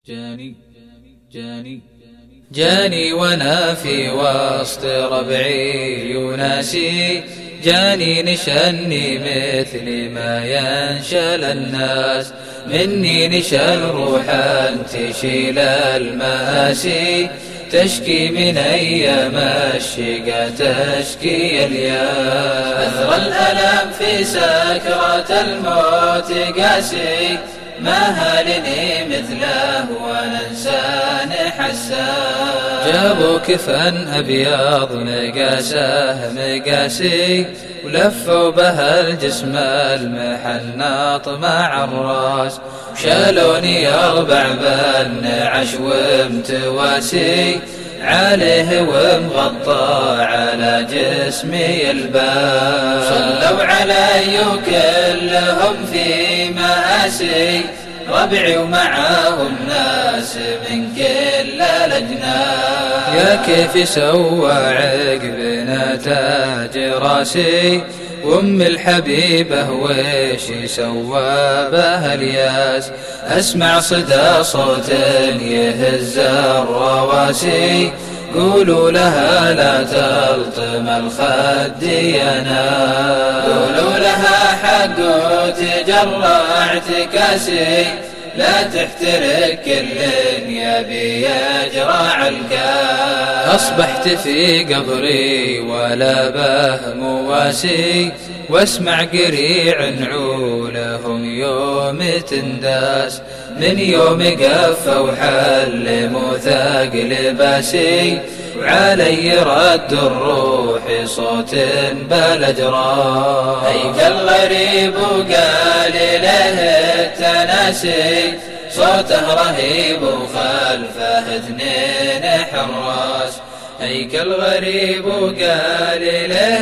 جاني وانا في وسط ربعي يناسي، جاني نشني مثل ما ينشل الناس، مني نشل روحا تشيل المآسي، تشكي من أيام الشقا تشكي الياس، أثر الألم في سكرة الموت قاسي، ما هالني مثله وانا انسان حساس، جابوا كفن ابيض مقاسه مقاسي، ولفوا به الجسم المحناط مع الراس، وشالوني 4 بالنعش ومتواسي، عليه ومغطى على جسمي الباس، صلوا علي كلهم في مآسي، ربعي ومعاهم ناس من كل الأجناس، يا كيف سوى عقبنا تاج راسي، وام الحبيبة ويش سوى به الياس، اسمع صدى صوت يهز الرواسي، قولوا لها لا تلطم الخد يا ناس، قولوا لها حق تجرعت كاسي، لا تحترق كل يبي يجرع الكاس، أصبحت في قبري ولا به مواسي، واسمع قريع نعولهم يوم تنداس، من يوم قفوا حل موثاق لباسي، وعلي رد الروح صوت بالأجراس، هيك الغريب وقال له التناسي، صوته رهيب وخلفه 2 حراس، هيك الغريب وقال له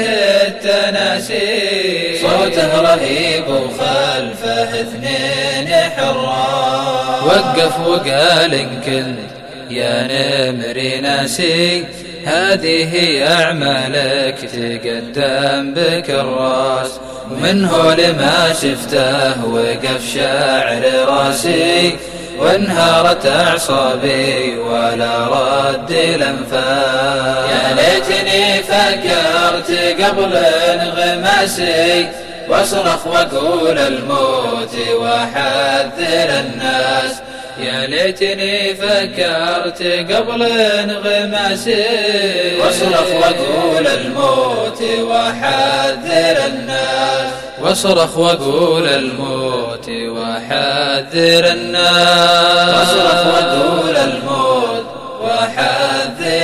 التناسي، صوته رهيب وخلفه 2 حراس، وقف وقال إن كنت يا نمر ناسي، هذه هي أعمالك تقدم بك الراس، ومنه لما شفته وقف شاعر راسي، وانهارت أعصابي ولا رد الأنفاس، يا ليتني فكرت قبل انغماسي، واصرخ واقول الموت واحذر الناس، يا ليتني فكرت قبل انغماسي، واصرخ واقول الموت واحذر الناس، واصرخ واقول الموت واحذر الناس، واصرخ واقول الموت واحذر